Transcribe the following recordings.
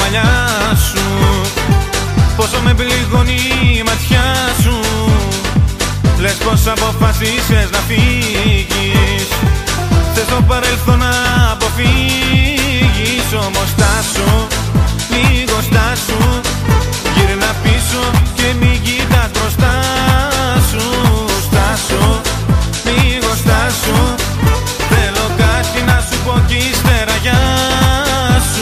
αγκαλιά σου. Πόσο με πληγώνει η ματιά σου. Λες πως αποφασίσες να φύγεις. Θες το παρελθόν να αποφύγεις. Όμως στάσου, λίγο στάσου. Γύρνα πίσω και μην κοιτάς μπροστά σου. Στάσου, λίγο στάσου. Θέλω κάτι να σου πω κι ύστερα γεια σου.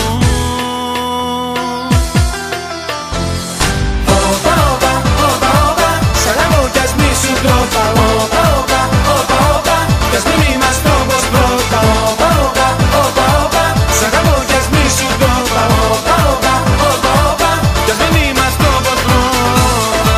Όπα, όπα, όπα, όπα, σ' αγαπώ κι ας μη σου τρόπα. Όπα, όπα, όπα, όπα, κι ας μην είμαστε όπως πρώτα. Όπα, όπα, όπα, όπα, σ' αγαπώ κι ας μη σου τρόπα. Όπα, όπα, όπα, όπα, κι ας μην είμαστε όπως πρώτα.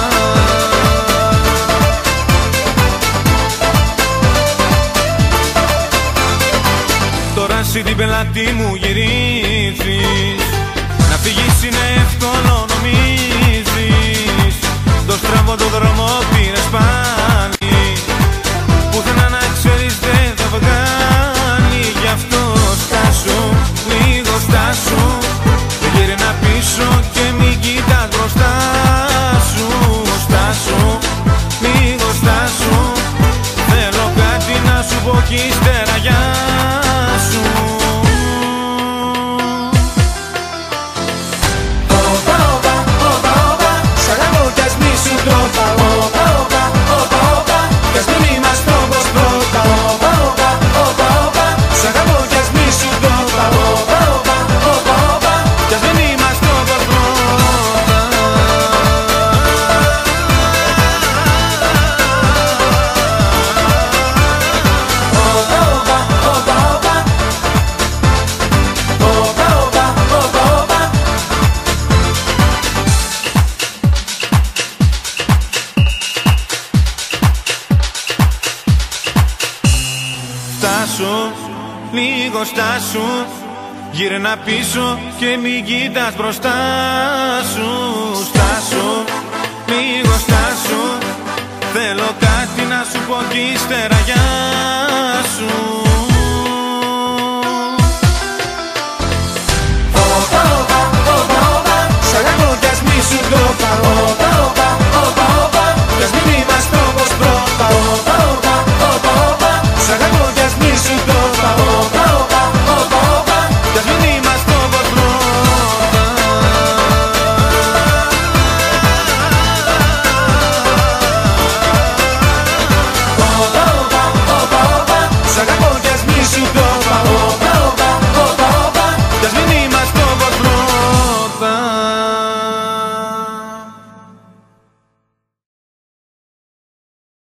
Τώρα εσύ την πελάτη μου γυρίζεις. Να φύγεις είναι εύκολο νομίζεις. Το στραβό το δρόμο πήρες πάλι. Πουθενά να ξέρεις δεν θα βγάλει. Γι' αυτό στάσου, λίγο στάσου. Γύρνα πίσω και μην κοιτάς μπροστά σου. Στάσου, λίγο στάσου. Θέλω κάτι να σου πω κι ύστερα γεια σου. Όπα, όπα, όπα, όπα, σ' αγαπώ κι ας μη σου τρόπα. Όπα, όπα, όπα, όπα, κι ας μην είμαστε όπως πρώτα. Όπα, όπα, όπα, όπα, σ' αγαπώ κι ας μη σου τρόπα. Όπα, όπα, όπα, όπα, κι ας μην είμαστε όπως πρώτα. Όπα, όπα, όπα, όπα, όπα, όπα, όπα, όπα. Στάσου, λίγο στάσου. Γύρνα πίσω και μην κοιτάς μπροστά σου. Στάσου, λίγο στάσου. Θέλω κάτι να σου πω κι ύστερα γεια σου.